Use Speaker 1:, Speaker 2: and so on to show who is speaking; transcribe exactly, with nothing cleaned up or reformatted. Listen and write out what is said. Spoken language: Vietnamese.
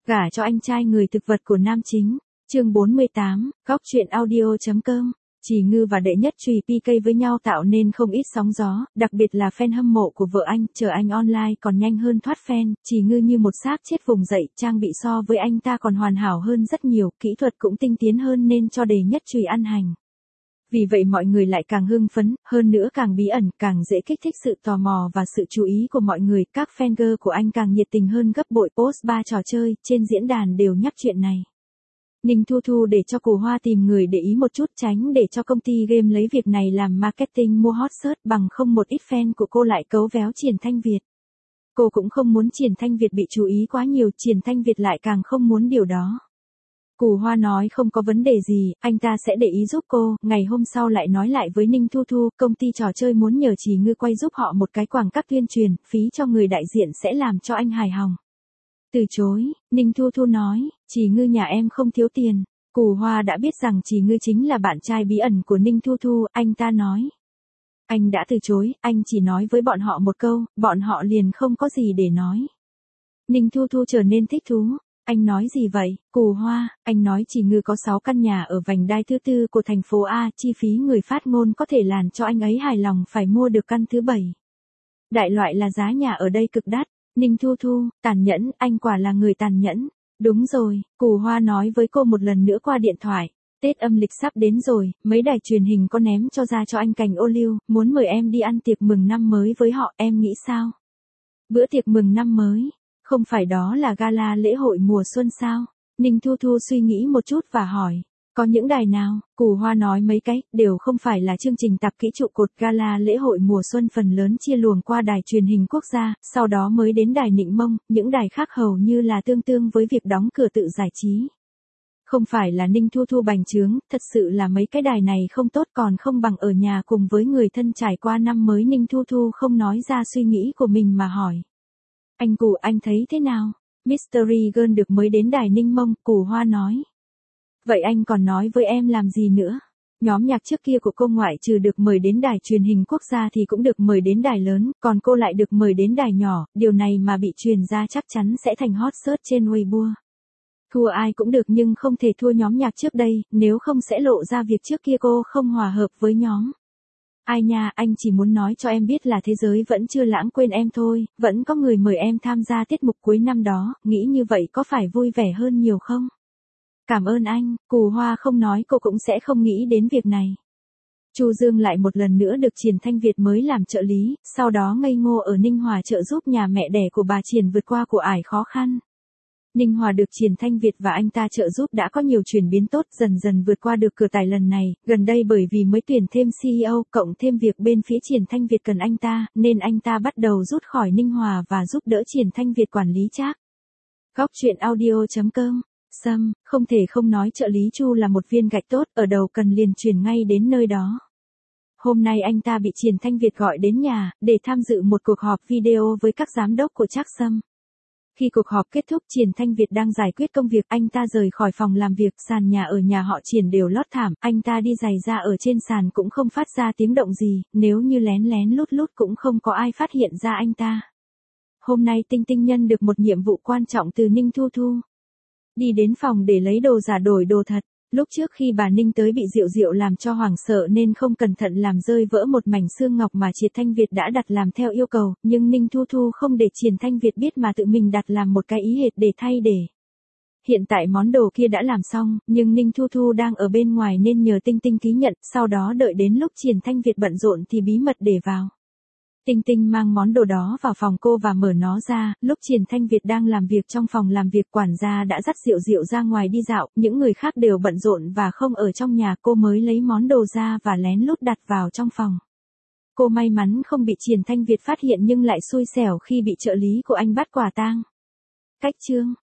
Speaker 1: Gả cho anh trai người thực vật của nam chính. Chương bốn mươi tám, góc truyện audio chấm com. Chỉ Ngư và Đệ Nhất Trùy pê ca với nhau tạo nên không ít sóng gió, đặc biệt là fan hâm mộ của vợ anh, chờ anh online còn nhanh hơn thoát fan. Chỉ Ngư như một xác chết vùng dậy, trang bị so với anh ta còn hoàn hảo hơn rất nhiều, kỹ thuật cũng tinh tiến hơn nên cho Đệ Nhất Trùy ăn hành. Vì vậy mọi người lại càng hưng phấn, hơn nữa càng bí ẩn, càng dễ kích thích sự tò mò và sự chú ý của mọi người. Các fan girl của anh càng nhiệt tình hơn gấp bội, post ba trò chơi, trên diễn đàn đều nhắc chuyện này. Ninh Thu Thu để cho Cù Hoa tìm người để ý một chút, tránh để cho công ty game lấy việc này làm marketing mua hot search, bằng không một ít fan của cô lại cấu véo Triển Thanh Việt. Cô cũng không muốn Triển Thanh Việt bị chú ý quá nhiều, Triển Thanh Việt lại càng không muốn điều đó. Cù Hoa nói không có vấn đề gì, anh ta sẽ để ý giúp cô. Ngày hôm sau lại nói lại với Ninh Thu Thu, công ty trò chơi muốn nhờ Chỉ Ngư quay giúp họ một cái quảng cáo tuyên truyền, phí cho người đại diện sẽ làm cho anh hài lòng. Từ chối, Ninh Thu Thu nói, Chỉ Ngư nhà em không thiếu tiền. Cù Hoa đã biết rằng Chỉ Ngư chính là bạn trai bí ẩn của Ninh Thu Thu, anh ta nói. Anh đã từ chối, anh chỉ nói với bọn họ một câu, bọn họ liền không có gì để nói. Ninh Thu Thu trở nên thích thú. Anh nói gì vậy, Cù Hoa? Anh nói Chỉ Ngư có sáu căn nhà ở vành đai thứ tư của thành phố A, chi phí người phát ngôn có thể làm cho anh ấy hài lòng, phải mua được căn thứ bảy. Đại loại là giá nhà ở đây cực đắt. Ninh Thu Thu, tàn nhẫn, anh quả là người tàn nhẫn. Đúng rồi, Cù Hoa nói với cô một lần nữa qua điện thoại. Tết âm lịch sắp đến rồi, mấy đài truyền hình có ném cho ra cho anh cành ô liu, muốn mời em đi ăn tiệc mừng năm mới với họ, em nghĩ sao? Bữa tiệc mừng năm mới, không phải đó là gala lễ hội mùa xuân sao? Ninh Thu Thu suy nghĩ một chút và hỏi. Có những đài nào? Cù Hoa nói mấy cái, đều không phải là chương trình tạp kỹ trụ cột. Gala lễ hội mùa xuân phần lớn chia luồng qua đài truyền hình quốc gia, sau đó mới đến đài Nịnh Mông, những đài khác hầu như là tương tương với việc đóng cửa tự giải trí. Không phải là Ninh Thu Thu bành trướng, thật sự là mấy cái đài này không tốt, còn không bằng ở nhà cùng với người thân trải qua năm mới. Ninh Thu Thu không nói ra suy nghĩ của mình mà hỏi. Anh Cù, anh thấy thế nào? Mystery Girl được mới đến đài Ninh Mông, Cù Hoa nói. Vậy anh còn nói với em làm gì nữa? Nhóm nhạc trước kia của cô ngoại trừ được mời đến đài truyền hình quốc gia thì cũng được mời đến đài lớn, còn cô lại được mời đến đài nhỏ, điều này mà bị truyền ra chắc chắn sẽ thành hot search trên Weibo. Thua ai cũng được nhưng không thể thua nhóm nhạc trước đây, nếu không sẽ lộ ra việc trước kia cô không hòa hợp với nhóm. Ai nha, anh chỉ muốn nói cho em biết là thế giới vẫn chưa lãng quên em thôi, vẫn có người mời em tham gia tiết mục cuối năm đó, nghĩ như vậy có phải vui vẻ hơn nhiều không? Cảm ơn anh, Cù Hoa không nói cô cũng sẽ không nghĩ đến việc này. Chu Dương lại một lần nữa được Triển Thanh Việt mới làm trợ lý, sau đó ngây ngô ở Ninh Hòa trợ giúp nhà mẹ đẻ của bà Triển vượt qua của ải khó khăn. Ninh Hòa được Triển Thanh Việt và anh ta trợ giúp đã có nhiều chuyển biến tốt, dần dần vượt qua được cửa tài lần này, gần đây bởi vì mới tuyển thêm xê e ô, cộng thêm việc bên phía Triển Thanh Việt cần anh ta, nên anh ta bắt đầu rút khỏi Ninh Hòa và giúp đỡ Triển Thanh Việt quản lý Trác. Góc truyện audio chấm com. Sâm, không thể không nói trợ lý Chu là một viên gạch tốt, ở đầu cần liền chuyển ngay đến nơi đó. Hôm nay anh ta bị Triển Thanh Việt gọi đến nhà, để tham dự một cuộc họp video với các giám đốc của Trác Sâm. Khi cuộc họp kết thúc, Triển Thanh Việt đang giải quyết công việc, anh ta rời khỏi phòng làm việc, sàn nhà ở nhà họ Triển đều lót thảm, anh ta đi giày ra ở trên sàn cũng không phát ra tiếng động gì, nếu như lén lén lút lút cũng không có ai phát hiện ra anh ta. Hôm nay Tinh Tinh nhận được một nhiệm vụ quan trọng từ Ninh Thu Thu. Đi đến phòng để lấy đồ giả đổi đồ thật. Lúc trước khi bà Ninh tới bị Diệu Diệu làm cho hoảng sợ nên không cẩn thận làm rơi vỡ một mảnh xương ngọc mà Triển Thanh Việt đã đặt làm theo yêu cầu, nhưng Ninh Thu Thu không để Triển Thanh Việt biết mà tự mình đặt làm một cái ý hệt để thay để. Hiện tại món đồ kia đã làm xong, nhưng Ninh Thu Thu đang ở bên ngoài nên nhờ Tinh Tinh ký nhận, sau đó đợi đến lúc Triển Thanh Việt bận rộn thì bí mật để vào. Tinh Tinh mang món đồ đó vào phòng cô và mở nó ra, lúc Triển Thanh Việt đang làm việc trong phòng làm việc, quản gia đã dắt Diệu Diệu ra ngoài đi dạo, những người khác đều bận rộn và không ở trong nhà, cô mới lấy món đồ ra và lén lút đặt vào trong phòng. Cô may mắn không bị Triển Thanh Việt phát hiện nhưng lại xui xẻo khi bị trợ lý của anh bắt quả tang. Cách chương